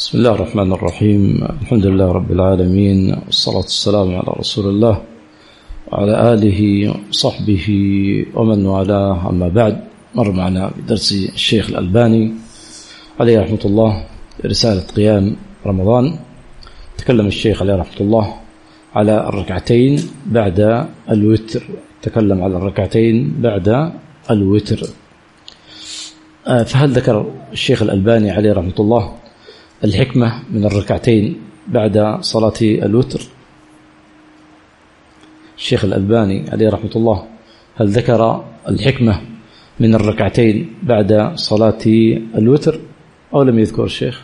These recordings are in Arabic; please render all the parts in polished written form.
بسم الله الرحمن الرحيم. الحمد لله رب العالمين، والصلاة والسلام على رسول الله وعلى آله وصحبه ومن والاه. أما بعد، مر معنا بدرس الشيخ الألباني عليه رحمة الله رسالة قيام رمضان. تكلم الشيخ عليه رحمة الله على الركعتين بعد الوتر، تكلم على الركعتين بعد الوتر. فهل ذكر الشيخ الألباني عليه رحمة الله الحكمة من الركعتين بعد صلاة الوتر؟ الشيخ الألباني عليه رحمة الله هل ذكر الحكمة من الركعتين بعد صلاة الوتر أو لم يذكر الشيخ؟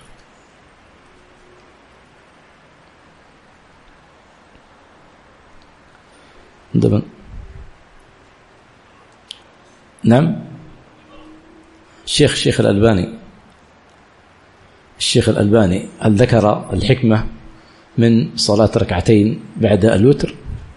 نعم، الشيخ الألباني هل ذكر الحكمة من صلاة ركعتين بعد الوتر؟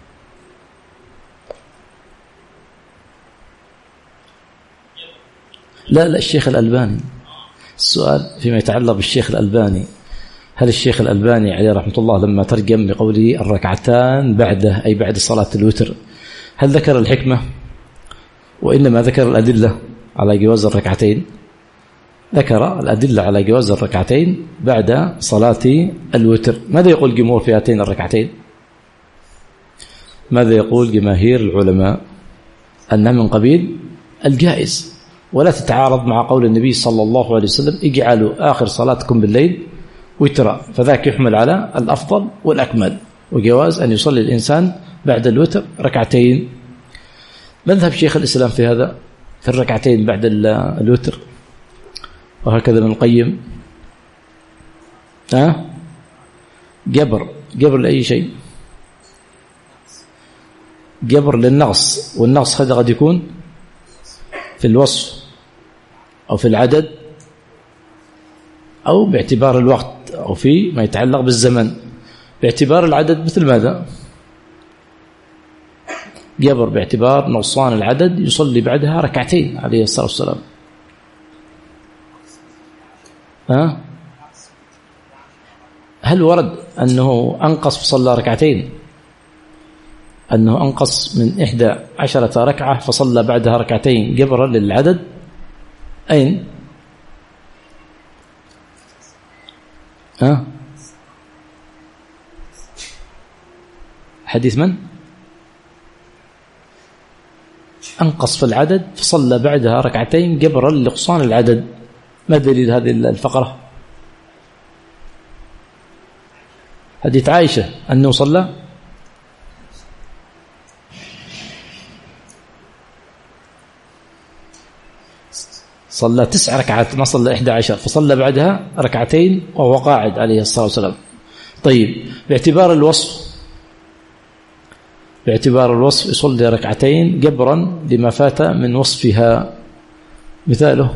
لا الشيخ الألباني، السؤال فيما يتعلق بالشيخ الألباني، هل الشيخ الألباني عليه رحمة الله لما ترجم بقوله الركعتان بعده أي بعد صلاة الوتر هل ذكر الحكمة وإنما ذكر الأدلة على جواز الركعتين؟ ذكر الأدلة على جواز الركعتين بعد صلاة الوتر. ماذا يقول جمهور في هاتين الركعتين؟ ماذا يقول جماهير العلماء؟ أنها من قبيل الجائز ولا تتعارض مع قول النبي صلى الله عليه وسلم اجعلوا آخر صلاتكم بالليل وترا، فذاك يحمل على الأفضل والأكمل وجواز أن يصلي الإنسان بعد الوتر ركعتين. مذهب شيخ الإسلام في هذا في الركعتين بعد الوتر، وهكذا ابن القيم جبر لأي شيء، جبر للنقص، والنقص هذا قد يكون في الوصف أو في العدد أو باعتبار الوقت أو في ما يتعلق بالزمن. باعتبار العدد مثل ماذا؟ جبر باعتبار نقصان العدد يصلي بعدها ركعتين عليه الصلاة والسلام. هل ورد أنه أنقص فصلى ركعتين، أنه أنقص من 11 ركعة فصلى بعدها ركعتين جبرا للعدد؟ أين؟ حديث من؟ أنقص في العدد فصلى بعدها ركعتين جبرا لنقصان العدد. ما دليل هذه الفقرة؟ حديث عائشة أنه صلى 9 ركعات، ما صلى 11، فصلى بعدها ركعتين وهو قاعد عليه الصلاة والسلام. طيب، باعتبار الوصف يصلي ركعتين جبرا لما فات من وصفها. مثاله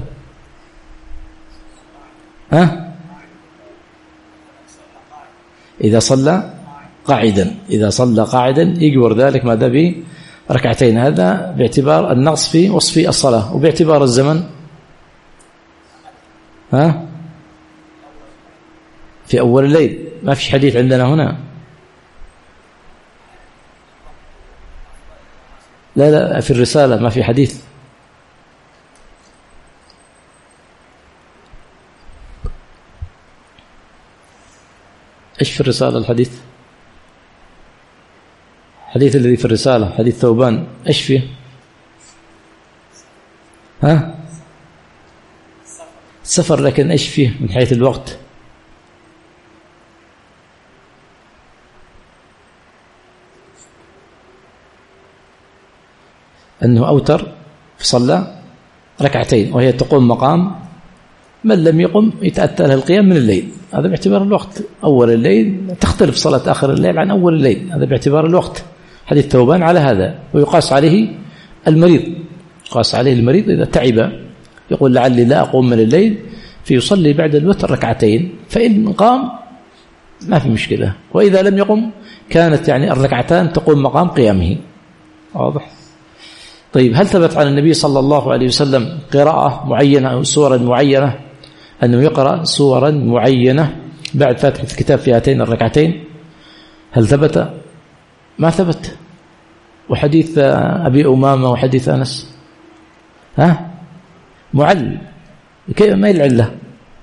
إذا صلى قاعدا يجبر ذلك ماذا بركعتين، هذا باعتبار النقص في وصف الصلاة. وباعتبار الزمن في أول الليل، ما فيش حديث عندنا هنا. لا في الرسالة ما في حديث. إيش في الرسالة الحديث؟ حديث الذي في الرسالة حديث ثوبان، إيش فيه؟ سفر، لكن إيش فيه من حيث الوقت؟ أنه أوتر فصلى ركعتين وهي تقوم مقام من لم يقم يتأتى له القيام من الليل، هذا باعتبار الوقت. أول الليل تختلف صلاة آخر الليل عن أول الليل، هذا باعتبار الوقت. حديث ثوبان على هذا، ويقاس عليه المريض إذا تعب يقول لعلي لا أقوم من الليل فيصلي بعد الوتر ركعتين، فإن قام ما في مشكلة، وإذا لم يقم كانت الركعتان تقوم مقام قيامه. واضح؟ طيب، هل ثبت عن النبي صلى الله عليه وسلم قراءة معينة أو سورة معينة، أنه يقرأ سورا معينة بعد فاتحة الكتاب في هاتين الركعتين هل ثبت؟ ما ثبت. وحديث أبي أمامة وحديث أنس معل، كيف ما العلة؟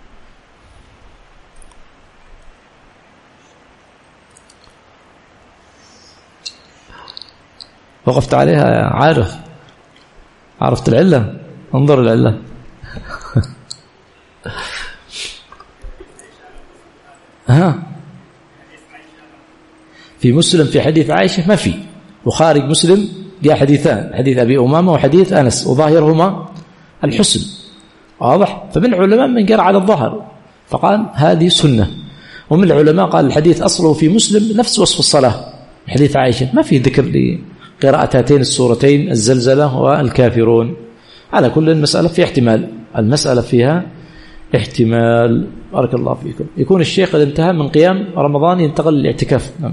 وقفت عليها، عرفت العلة، انظر العلة. في مسلم في حديث عائشة ما في، وخارج مسلم جاء حديثان، حديث أبي أمامة وحديث أنس، وظاهرهما الحسن، واضح. فمن العلماء من قرأ على الظهر فقال هذه سنة، ومن العلماء قال الحديث أصله في مسلم نفس وصف الصلاة، حديث عائشة ما في ذكر لقراءة هاتين السورتين الزلزلة والكافرون. على كل المسألة في احتمال، المسألة فيها احتمال. بارك الله فيكم. يكون الشيخ قد انتهى من قيام رمضان ينتقل للاعتكاف. نعم.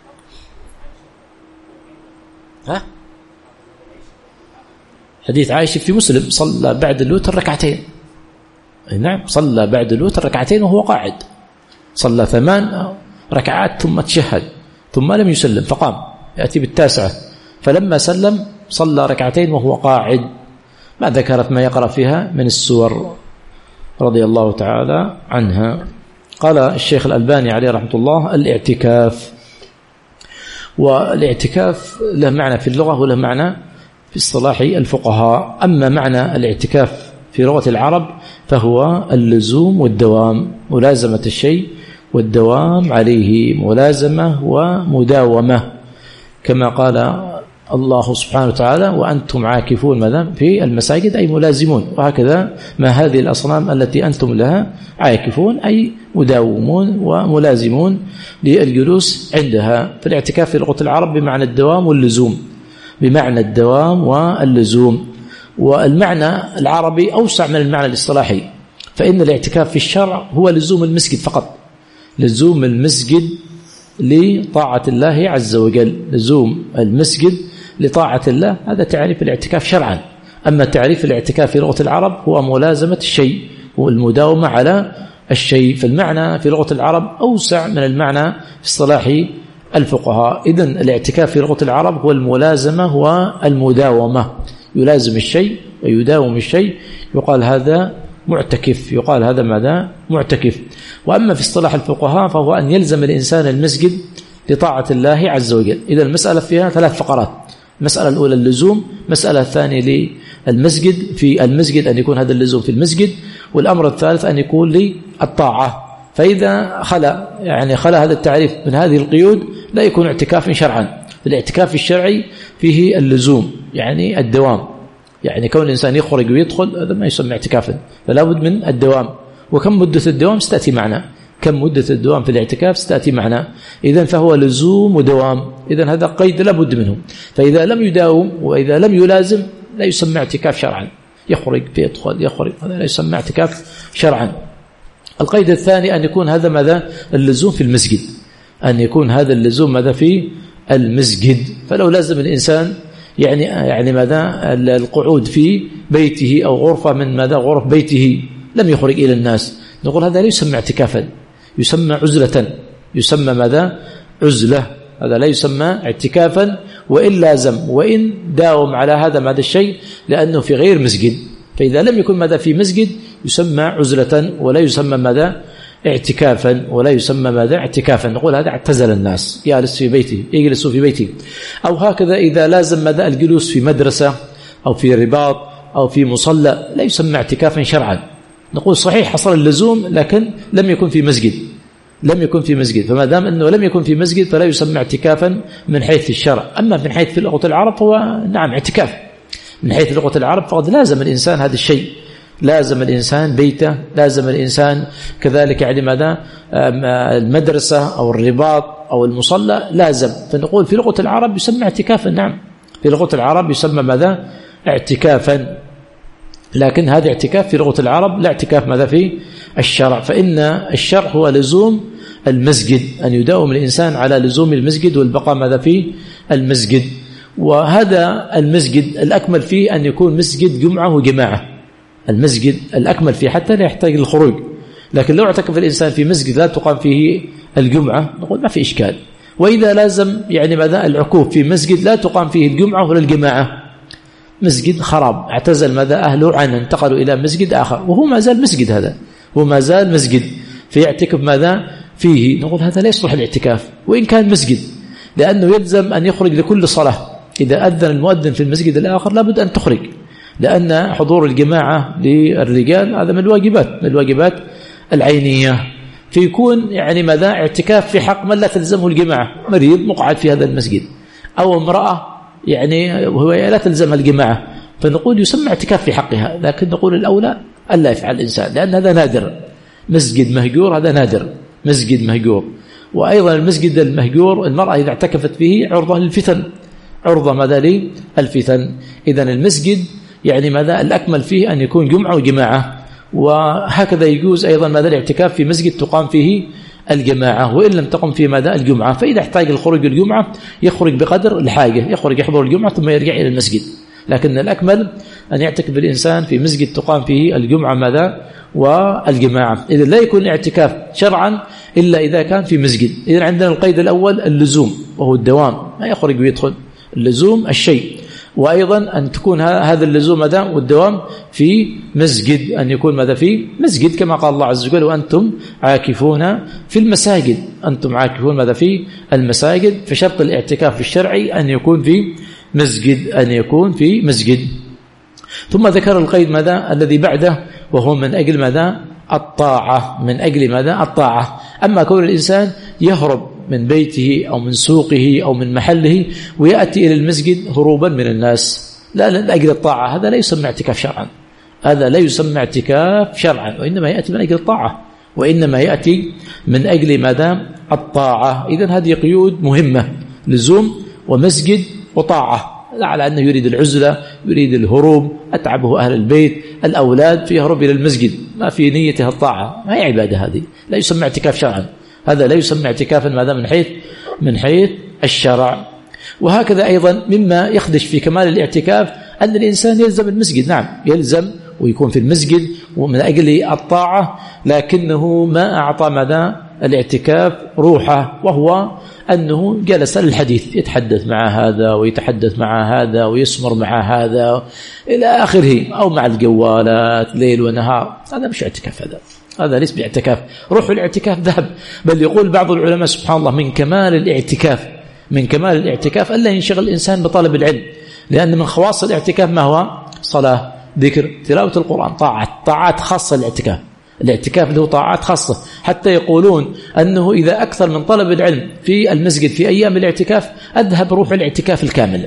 حديث عائشة في مسلم صلى بعد الوتر ركعتين. نعم، صلى بعد الوتر ركعتين وهو قاعد، صلى 8 ركعات ثم تشهد ثم لم يسلم فقام يأتي بالتاسعة، فلما سلم صلى ركعتين وهو قاعد، ما ذكرت ما يقرأ فيها من السور رضي الله تعالى عنها. قال الشيخ الألباني عليه رحمة الله الاعتكاف، والاعتكاف له معنى في اللغة وله معنى في اصطلاح الفقهاء. أما معنى الاعتكاف في لغة العرب فهو اللزوم والدوام، ملازمة الشيء والدوام عليه، ملازمة ومداومة، كما قال الله سبحانه وتعالى وأنتم عاكفون ماذا في المساجد، أي ملازمون. وهكذا ما هذه الأصنام التي أنتم لها عاكفون، أي مداومون وملازمون للجلوس عندها. فالاعتكاف في لغة العرب بمعنى الدوام واللزوم، بمعنى الدوام واللزوم. والمعنى العربي أوسع من المعنى الاصطلاحي، فإن الاعتكاف في الشرع هو لزوم المسجد فقط، لزوم المسجد لطاعة الله عز وجل، لزوم المسجد لطاعة الله، هذا تعريف الاعتكاف شرعا. أما تعريف الاعتكاف في لغة العرب هو ملازمة الشيء والمداومة على الشيء، فالمعنى في لغة العرب أوسع من المعنى في اصطلاح الفقهاء. إذن الاعتكاف في لغة العرب هو الملازمة والمداومة، يلازم الشيء ويداوم الشيء، يقال هذا معتكف، يقال هذا ماذا؟ معتكف. وأما في اصطلاح الفقهاء فهو أن يلزم الإنسان المسجد لطاعة الله عز وجل. إذا المسألة فيها 3 فقرات، المسألة الأولى اللزوم، المسألة الثانية للمسجد، في المسجد أن يكون هذا اللزوم في المسجد، والأمر الثالث أن يكون للطاعة. فإذا خلا هذا التعريف من هذه القيود لا يكون اعتكافا شرعا. الاعتكاف الشرعي فيه اللزوم، يعني الدوام، يعني كون الإنسان يخرج ويدخل هذا ما يسمى اعتكافا، فلا بد من الدوام. وكم مدة الدوام ستأتي معنا، كم مدة الدوام في الاعتكاف ستأتي معنا. إذن فهو لزوم ودوام، إذن هذا قيد لا بد منه. فإذا لم يداوم وإذا لم يلازم لا يسمى اعتكاف شرعا، يخرج يدخل يخرج، هذا لا يسمى اعتكاف شرعا. القيد الثاني أن يكون هذا ماذا؟ اللزوم في المسجد، أن يكون هذا اللزوم ماذا؟ في المسجد. فلو لازم الإنسان يعني ماذا؟ القعود في بيته أو غرفة من ماذا؟ غرف بيته، لم يخرج إلى الناس، نقول هذا لا يسمى اعتكافا، يسمى عزلة، يسمى ماذا؟ عزلة. هذا لا يسمى اعتكافا وإن لازم وإن داوم على هذا الشيء، لأنه في غير مسجد. فإذا لم يكن ماذا؟ في مسجد يسمى عزلة ولا يسمى ماذا؟ اعتكافا، ولا يسمى ماذا؟ اعتكافا. نقول هذا اعتزل الناس، يجلس في بيته، يجلس في بيته. أو هكذا إذا لازم ماذا؟ الجلوس في مدرسة أو في رباط أو في مصلى، لا يسمى اعتكافا شرعا. نقول صحيح حصل اللزوم لكن لم يكن في مسجد، لم يكن في مسجد، فما دام أنه لم يكن في مسجد فلا يسمى اعتكافا من حيث الشرع. أما من حيث لغة العرب هو نعم اعتكاف، من حيث لغة العرب فقد لازم الإنسان هذا الشيء، لازم الإنسان بيته، لازم الإنسان كذلك يعني ماذا؟ المدرسة أو الرباط أو المصلى لازم. فنقول في لغة العرب يسمى اعتكافا، نعم في لغة العرب يسمى ماذا؟ اعتكافا. لكن هذا اعتكاف في لغة العرب، لا اعتكاف ماذا؟ في الشرع. فإن الشرع هو لزوم المسجد، أن يداوم الإنسان على لزوم المسجد والبقاء ماذا؟ في المسجد. وهذا المسجد الأكمل فيه أن يكون مسجد جمعة وجماعة، المسجد الأكمل فيه حتى لا يحتاج للخروج، لكن لو اعتكف الإنسان في مسجد لا تقام فيه الجمعة نقول ما في إشكال. وإذا لازم يعني ماذا العكوف في مسجد لا تقام فيه الجمعة ولا الجماعة، مسجد خراب اعتزل ماذا أهله عنه انتقلوا إلى مسجد آخر وهو ما زال مسجد، هذا هو ما زال مسجد فيعتكف ماذا فيه، نقول هذا لا يصلح الاعتكاف وإن كان مسجد، لأنه يلزم أن يخرج لكل صلاة. إذا أذن المؤذن في المسجد الآخر لابد أن تخرج، لأن حضور الجماعة للرجال هذا من الواجبات العينية، فيكون يعني ماذا اعتكاف في حق من لا تلزمه الجماعة، مريض مقعد في هذا المسجد أو امرأة يعني وهو لا تلزمها الجماعة، فنقول يسمى اعتكاف في حقها. لكن نقول الأولى ألا يفعل الإنسان، لأن هذا نادر، مسجد مهجور هذا نادر، مسجد مهجور. وأيضا المسجد المهجور المرأة إذا اعتكفت فيه عرضة للفتن، عرضة ماذا للفتن. إذن المسجد يعني ماذا الأكمل فيه أن يكون جمعة وجماعة، وهكذا يجوز أيضا ماذا الاعتكاف في مسجد تقام فيه الجماعة وإن لم تقم فيه ماذا الجمعة، فإذا احتاج الخروج الجمعة يخرج بقدر الحاجة، يخرج يحضر الجمعة ثم يرجع إلى المسجد. لكن الأكمل أن يعتكف الإنسان في مسجد تقام فيه الجمعة ماذا والجماعة. إذا لا يكون الاعتكاف شرعا إلا إذا كان في مسجد. إذا عندنا القيد الأول اللزوم وهو الدوام، ما يخرج ويدخل، اللزوم الشيء، وأيضا أن تكون هذا اللزوم ماذا والدوام في مسجد، أن يكون ماذا في مسجد كما قال الله عز وجل وأنتم عاكفون في المساجد، أنتم عاكفون ماذا في المساجد. فشرط الاعتكاف الشرعي أن يكون في مسجد، أن يكون في مسجد. ثم ذكر القيد ماذا الذي بعده وهو من أجل ماذا الطاعة، من أجل ماذا الطاعة. أما كون الإنسان يهرب من بيته أو من سوقه أو من محله ويأتي إلى المسجد هروبا من الناس لا لأجل الطاعة، هذا لا يسمى اعتكاف شرعا، هذا لا يسمى اعتكاف شرعا، وإنما يأتي من أجل الطاعة، وإنما يأتي من أجل ماذا الطاعة. إذن هذه قيود مهمة، لزوم ومسجد وطاعة، لا على أنه يريد العزلة، يريد الهروب، أتعبه أهل البيت الأولاد فيهرب إلى المسجد، ما في نيته الطاعة، ما هي عبادة، هذه لا يسمى اعتكاف شرعا، هذا لا يسمى اعتكافا ماذا من حيث الشرع. وهكذا أيضا مما يخدش في كمال الاعتكاف أن الإنسان يلزم المسجد، نعم يلزم ويكون في المسجد ومن أجل الطاعة، لكنه ما أعطى مدى الاعتكاف روحه، وهو أنه جلس للحديث، يتحدث مع هذا ويتحدث مع هذا ويسمر مع هذا إلى آخره، أو مع الجوالات ليل ونهار، هذا مش اعتكاف، هذا ليس باعتكاف، روح الاعتكاف ذهب. بل يقول بعض العلماء سبحان الله من كمال الاعتكاف ألا ينشغل الإنسان بطلب العلم، لأن من خواص الاعتكاف ما هو؟ صلاة، ذكر، تلاوة القرآن، طاعات خاصة. الاعتكاف له طاعات خاصة، حتى يقولون أنه إذا أكثر من طلب العلم في المسجد في أيام الاعتكاف أذهب روح الاعتكاف الكامل،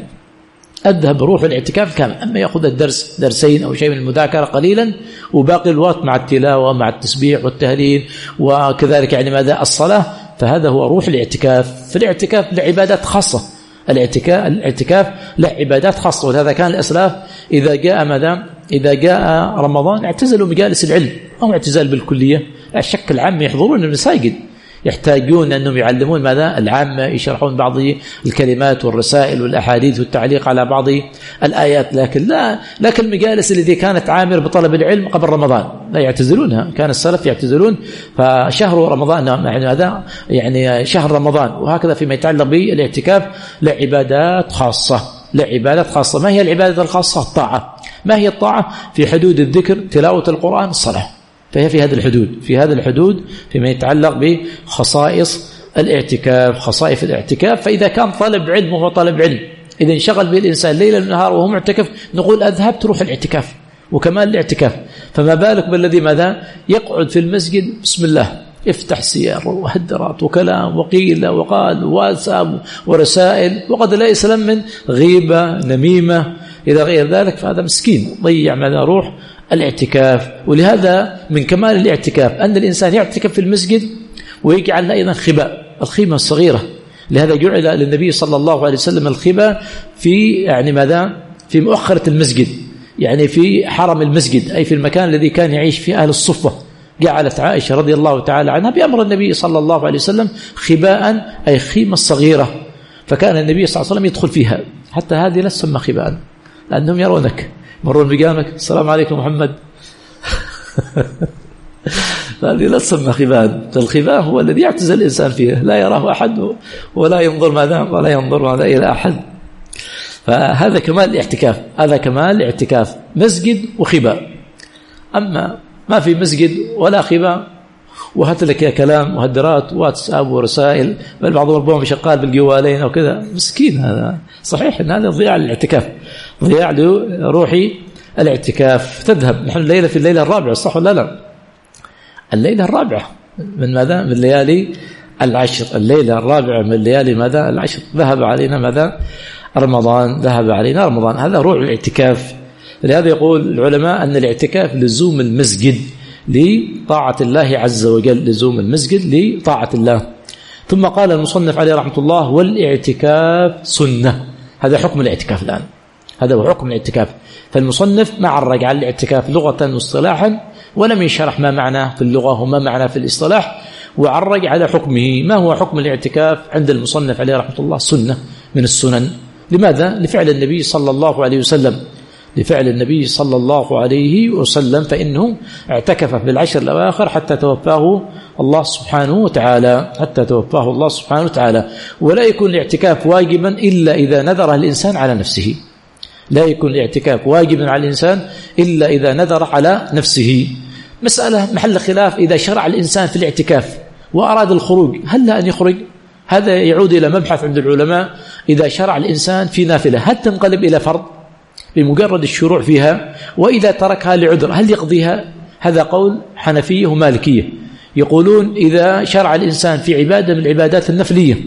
أما يأخذ الدرس درسين أو شيء من المذاكرة قليلا، وباقي الوقت مع التلاوة مع التسبيح والتهليل، وكذلك يعني ماذا الصلاة، فهذا هو روح الاعتكاف. فالاعتكاف لعبادات خاصة، الاعتكاف لعبادات خاصة. ولهذا كان الأسلاف إذا جاء رمضان اعتزلوا مجالس العلم، أو اعتزال بالكلية، لا شك العام يحضرون المساجد، يحتاجون أنهم يعلمون ماذا العامة، يشرحون بعض الكلمات والرسائل والأحاديث والتعليق على بعض الآيات، لكن المجالس التي كانت عامر بطلب العلم قبل رمضان لا يعتزلونها، كان السلف يعتزلون. فشهر رمضان يعني هذا يعني شهر رمضان. وهكذا فيما يتعلق بالاعتكاف لعبادات خاصة. ما هي العبادة الخاصة؟ الطاعة. ما هي الطاعة؟ في حدود الذكر، تلاوة القرآن، الصلاة، فهي في هذه الحدود فيما يتعلق بخصائص الاعتكاف. فإذا كان طالب علم وهو طالب علم، إذا انشغل به الإنسان ليلا ونهار وهو معتكف، نقول أذهب تروح الاعتكاف وكمال الاعتكاف. فما بالك بالذي ماذا يقعد في المسجد بسم الله، يفتح سير وهدرات وكلام وقيل وقال وواتساب ورسائل، وقد لا يسلم من غيبة نميمة إلى غير ذلك، فهذا مسكين ضيع ماذا روح الاعتكاف. ولهذا من كمال الاعتكاف أن الإنسان يعتكف في المسجد ويجعل أيضا الخيمة الصغيرة. لهذا جعل للنبي صلى الله عليه وسلم الخيمة في يعني ماذا في مؤخرة المسجد، يعني في حرم المسجد، أي في المكان الذي كان يعيش فيه أهل الصفة. جعلت عائشة رضي الله تعالى عنها بأمر النبي صلى الله عليه وسلم خباء، أي خيمة صغيرة، فكان النبي صلى الله عليه وسلم يدخل فيها. حتى هذه لا تسمى خباء، لأنهم يرونك مرون بقامك، السلام عليكم محمد هذه لا تسمى خباء. الخباء هو الذي يعتزل الإنسان فيه، لا يراه أحد ولا ينظر ولا ينظر إلى أحد. فهذا كمال الاعتكاف، هذا كمال الاعتكاف، مسجد وخباء. أما ما في مسجد ولا خباء وهات لك يا كلام وهدرات واتساب ورسائل، بل بعضهم ربما شغال بالجوالين أو كذا، مسكين. هذا صحيح أن هذا ضياع للاعتكاف، ضياع لروحي الاعتكاف. تذهب نحن الليلة في الليلة الرابعة، صح ولا لا؟ الليلة الرابعة من ماذا؟ من ليالي العشر. الليلة الرابعة من ليالي ماذا؟ العشر. ذهب علينا ماذا؟ رمضان. ذهب علينا رمضان. هذا روح الاعتكاف. لهذا يقول العلماء أن الاعتكاف لزوم المسجد لطاعة الله عز وجل، لزوم المسجد لطاعة الله. ثم قال المصنف عليه رحمة الله: والاعتكاف سنة. هذا حكم الاعتكاف الآن، هذا هو حكم الاعتكاف. فالمصنف ما عرج على الاعتكاف لغة واصطلاحا، ولم يشرح ما معناه في اللغة وما معناه في الاصطلاح، وعرج على حكمه. ما هو حكم الاعتكاف عند المصنف عليه رحمة الله؟ سنة من السنن. لماذا؟ لفعل النبي صلى الله عليه وسلم، لفعل النبي صلى الله عليه وسلم، فإنه اعتكف في العشر الأواخر حتى توفاه الله سبحانه وتعالى، حتى توفاه الله سبحانه وتعالى. ولا يكون الاعتكاف واجبا إلا إذا نذره الإنسان على نفسه. لا يكون الاعتكاف واجبا على الإنسان إلا إذا نذر على نفسه. مسألة محل خلاف: إذا شرع الإنسان في الاعتكاف وأراد الخروج، هل لا أن يخرج؟ هذا يعود إلى مبحث عند العلماء. إذا شرع الإنسان في نافلة، هل تنقلب إلى فرض بمجرد الشروع فيها؟ وإذا تركها لعذر، هل يقضيها؟ هذا قول حنفية ومالكية. يقولون إذا شرع الإنسان في عبادة من العبادات النفلية،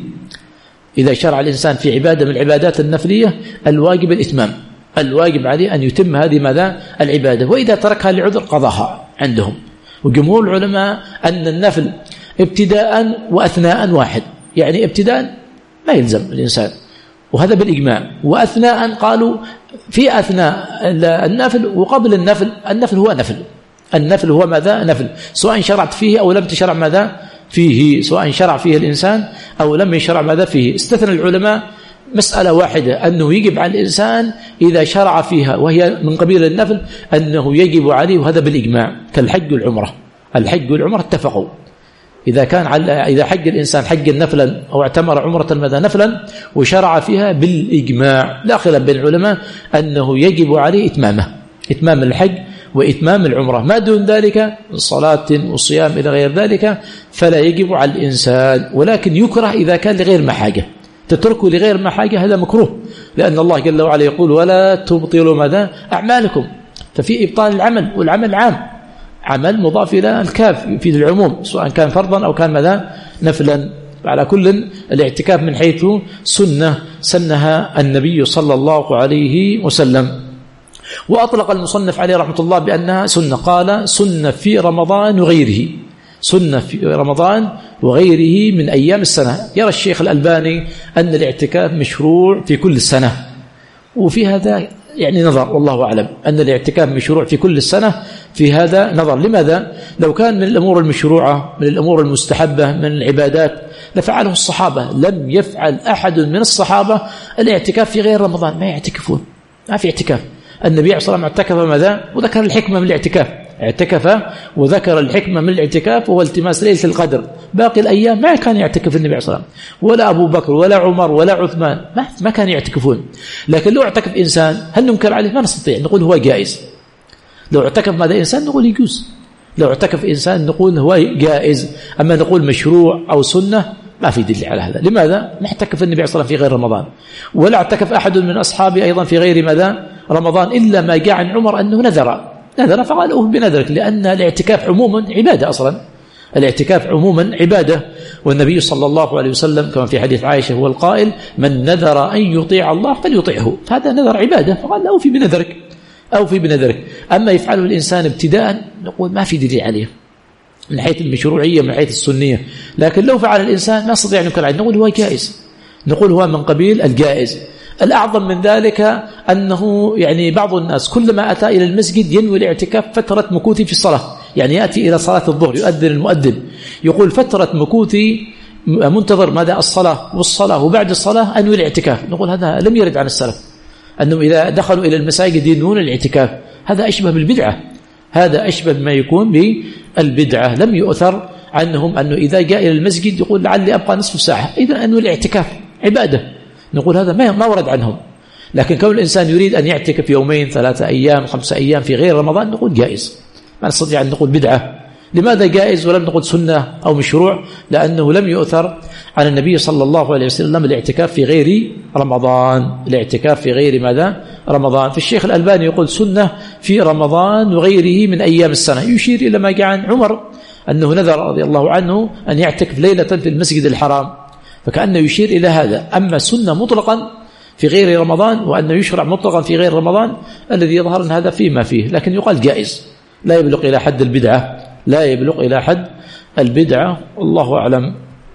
إذا شرع الإنسان في عبادة من العبادات النفلية، الواجب الإتمام، الواجب عليه أن يتم هذه ماذا؟ العبادة. وإذا تركها لعذر قضاها عندهم. وجمهور العلماء أن النفل ابتداء وأثناء واحد، يعني ابتداء ما يلزم الإنسان، وهذا بالإجماع. وأثناء قالوا في أثناء النفل وقبل النفل. النفل هو نفل، النفل هو ماذا؟ نفل، سواء شرعت فيه أو لم تشرع ماذا فيه، سواء شرع فيه الإنسان أو لم يشرع ماذا فيه. استثنى العلماء مسألة واحدة، أنه يجب على الإنسان إذا شرع فيها وهي من قبيل النفل أنه يجب عليه، وهذا بالإجماع، كالحج والعمرة. الحج والعمرة اتفقوا، إذا كان إذا حج الإنسان حج نفلا أو اعتمر عمرة ماذا نفلا وشرع فيها بالإجماع، لا خلاف بين العلماء أنه يجب عليه إتمامه، إتمام الحج وإتمام العمرة. ما دون ذلك صلاة وصيام إلى غير ذلك فلا يجب على الإنسان، ولكن يكره إذا كان لغير ما حاجة. تتركوا لغير ما حاجة هذا مكروه، لأن الله جل وعلا يقول: ولا تبطلوا ماذا أعمالكم. ففي إبطال العمل، والعمل عام، عمل مضاف إلى الكاف في العموم، سواء كان فرضا أو كان ماذا نفلا. على كل الاعتكاف من حيث سنة سنها النبي صلى الله عليه وسلم. وأطلق المصنف عليه رحمة الله بأنها سنة، قال: سنة في رمضان وغيره، سنة في رمضان وغيره من أيام السنة. يرى الشيخ الألباني أن الاعتكاف مشروع في كل السنة، وفي هذا يعني نظر، والله أعلم أن الاعتكاف مشروع في كل السنة، في هذا نظر. لماذا؟ لو كان من الأمور المشروعة، من الأمور المستحبة، من العبادات، لفعله الصحابة. لم يفعل أحد من الصحابة الاعتكاف في غير رمضان، ما يعتكفون، ما في اعتكاف. النبي عليه الصلاة والسلام اعتكف ماذا؟ وذكر الحكمة من الاعتكاف، اعتكف وذكر الحكمة من الاعتكاف وهو التماس ليلة القدر. باقي الأيام ما كان يعتكف النبي عليه الصلاة والسلام، ولا أبو بكر ولا عمر ولا عثمان، ما كان يعتكفون. لكن لو اعتكف إنسان هل ننكر عليه؟ ما نستطيع نقول هو جائز. لو اعتكف ماذا إنسان نقول يجوز، لو اعتكف إنسان نقول هو جائز. أما نقول مشروع أو سنة ما في دليل على هذا. لماذا؟ ما اعتكف النبي عليه الصلاة والسلام في غير رمضان، ولا اعتكف أحد من أصحابه أيضا في غير ماذا رمضان، إلا ما جاء عن عمر أنه نذر فقال أوف بنذرك، لأن الاعتكاف عموما عبادة أصلا، الاعتكاف عموما عبادة. والنبي صلى الله عليه وسلم كما في حديث عائشة هو القائل: من نذر أن يطيع الله فليطيعه، فهذا نذر عبادة، فقال أوفي بنذرك، أوفي بنذرك. أما يفعله الإنسان ابتداء نقول ما في دليل عليه من حيث المشروعية من حيث السنية. لكن لو فعل الإنسان ما استطيع أن ينكر عليه، نقول هو جائز، نقول هو من قبيل الجائز. الأعظم من ذلك أنه يعني بعض الناس كلما أتى إلى المسجد ينوي الاعتكاف فترة مكوثي في الصلاة، يعني يأتي إلى صلاة الظهر يؤذن المؤذن يقول فترة مكوثي منتظر ماذا الصلاة، والصلاة وبعد الصلاة أنوي الاعتكاف. نقول هذا لم يرد عن السلف أنهم إذا دخلوا إلى المساجد ينوون الاعتكاف، هذا أشبه بالبدعة، هذا أشبه ما يكون بالبدعة. لم يؤثر عنهم أنه إذا جاء إلى المسجد يقول لعلي أبقى نصف ساعة، إذا أنه الاعتكاف عبادة، نقول هذا ما ورد عنهم. لكن كون الإنسان يريد أن يعتكف يومين 3 أيام 5 أيام في غير رمضان نقول جائز، ما نستطيع أن نقول بدعة. لماذا جائز ولم نقول سنة أو مشروع؟ لأنه لم يؤثر عن النبي صلى الله عليه وسلم الاعتكاف في غير رمضان، الاعتكاف في غير ماذا؟ رمضان. فالشيخ الألباني يقول سنة في رمضان وغيره من أيام السنة، يشير إلى ما جاء عن عمر أنه نذر رضي الله عنه أن يعتكف ليلة في المسجد الحرام، فكأنه يشير إلى هذا. أما سنة مطلقا في غير رمضان وأنه يشرع مطلقا في غير رمضان الذي يظهر أن هذا فيما فيه، لكن يقال جائز، لا يبلغ إلى حد البدعة، لا يبلغ إلى حد البدعة، والله أعلم.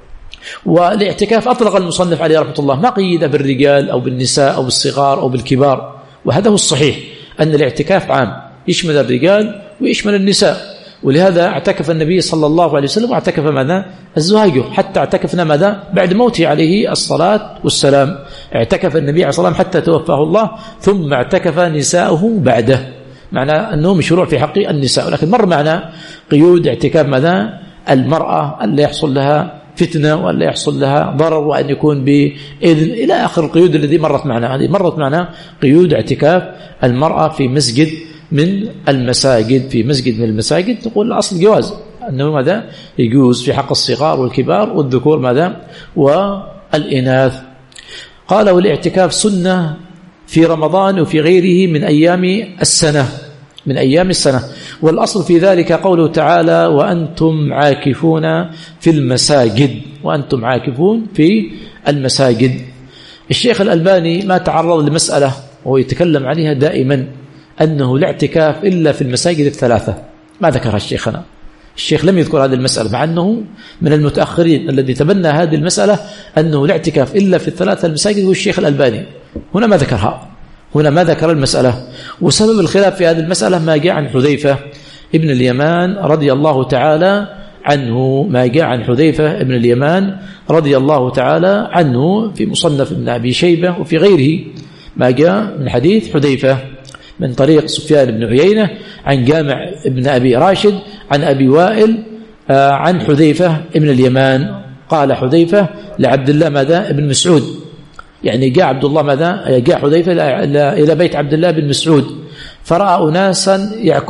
والاعتكاف أطلق المصنف عليه رحمة الله، ما قيد بالرجال أو بالنساء أو بالصغار أو بالكبار، وهذا هو الصحيح أن الاعتكاف عام يشمل الرجال ويشمل النساء. ولهذا اعتكف النبي صلى الله عليه وسلم واعتكف ماذا؟ أزواجه، حتى اعتكفنا ماذا؟ بعد موته عليه الصلاة والسلام، اعتكف النبي عليه الصلاة والسلام حتى توفاه الله، ثم اعتكف نساؤه بعده، معنى أنه مشروع في حق النساء. لكن مر معنا قيود اعتكاف ماذا؟ المرأة، أن لا يحصل لها فتنة وأن لا يحصل لها ضرر وأن يكون بإذن إلى آخر القيود التي مرت معنا. هذه مرت معنا قيود اعتكاف المرأة في مسجد من المساجد، في مسجد من المساجد تقول الأصل جواز، أنه ماذا؟ يجوز في حق الصغار والكبار والذكور ماذا؟ والإناث. قال والاعتكاف سنة في رمضان وفي غيره من أيام السنة، من أيام السنة. والأصل في ذلك قوله تعالى وأنتم عاكفون في المساجد، وأنتم عاكفون في المساجد. الشيخ الألباني ما تعرض لمسألة وهو يتكلم عليها دائما، أنه لا اعتكاف إلا في المساجد الثلاثة، ما ذكرها الشيخنا. الشيخ لم يذكر هذه المسألة، مع أنه من المتأخرين الذي تبنى هذه المسألة أنه لا اعتكاف إلا في الثلاثة المساجد، هو الشيخ الألباني. هنا ما ذكرها، هنا ما ذكر المسألة. وسبب الخلاف في هذه المسألة ما جاء عن حذيفة ابن اليمان رضي الله تعالى عنه، ما جاء عن حذيفة ابن اليمان رضي الله تعالى عنه في مصنف ابن أبي شيبة وفي غيره، ما جاء من حديث حذيفة من طريق سفيان بن عيينة عن جامع ابن أبي راشد عن أبي وائل عن حذيفة ابن اليمان قال حذيفة لعبد الله ماذا؟ ابن مسعود، يعني جاء عبد الله ماذا؟ جاء حذيفة إلى بيت عبد الله بن مسعود، فرأى أناسا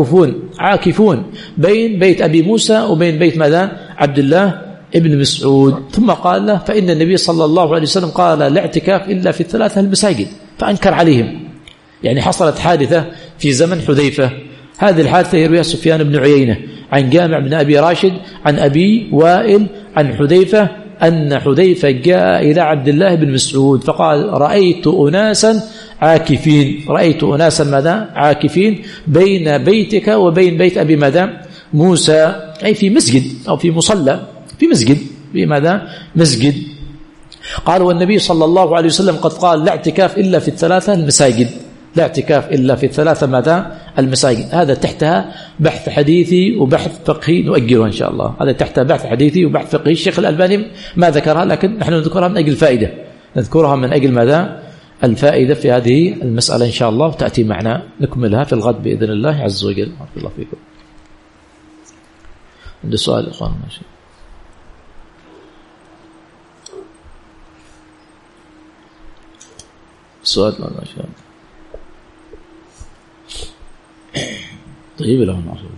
عاكفون بين بيت أبي موسى وبين بيت ماذا؟ عبد الله ابن مسعود. ثم قال له فإن النبي صلى الله عليه وسلم قال لا اعتكاف إلا في الثلاثة المساجد، فأنكر عليهم. يعني حصلت حادثة في زمن حذيفة، هذه الحادثة يرويها سفيان بن عيينة عن جامع بن أبي راشد عن أبي وائل عن حذيفة أن حذيفة جاء إلى عبد الله بن مسعود فقال رأيت أناسا عاكفين، رأيت أناسا ماذا؟ عاكفين بين بيتك وبين بيت أبي ماذا؟ موسى، أي في مسجد أو في مصلى، في مسجد، في ماذا؟ مسجد. قال والنبي صلى الله عليه وسلم قد قال لا اعتكاف إلا في الثلاثة المساجد، لا اعتكاف إلا في الثلاثة ماذا؟ المساجد. هذا تحتها بحث حديثي وبحث فقهي نؤجله إن شاء الله، هذا تحتها بحث حديثي وبحث فقهي. الشيخ الألباني ما ذكرها، لكن نحن نذكرها من أجل الفائدة، نذكرها من أجل ماذا؟ الفائدة في هذه المسألة إن شاء الله، تأتي معنا نكملها في الغد بإذن الله عز وجل. بارك الله فيكم. عنده سؤال إخوان؟ ماشي. سؤال ما شاء الله. طيب لهم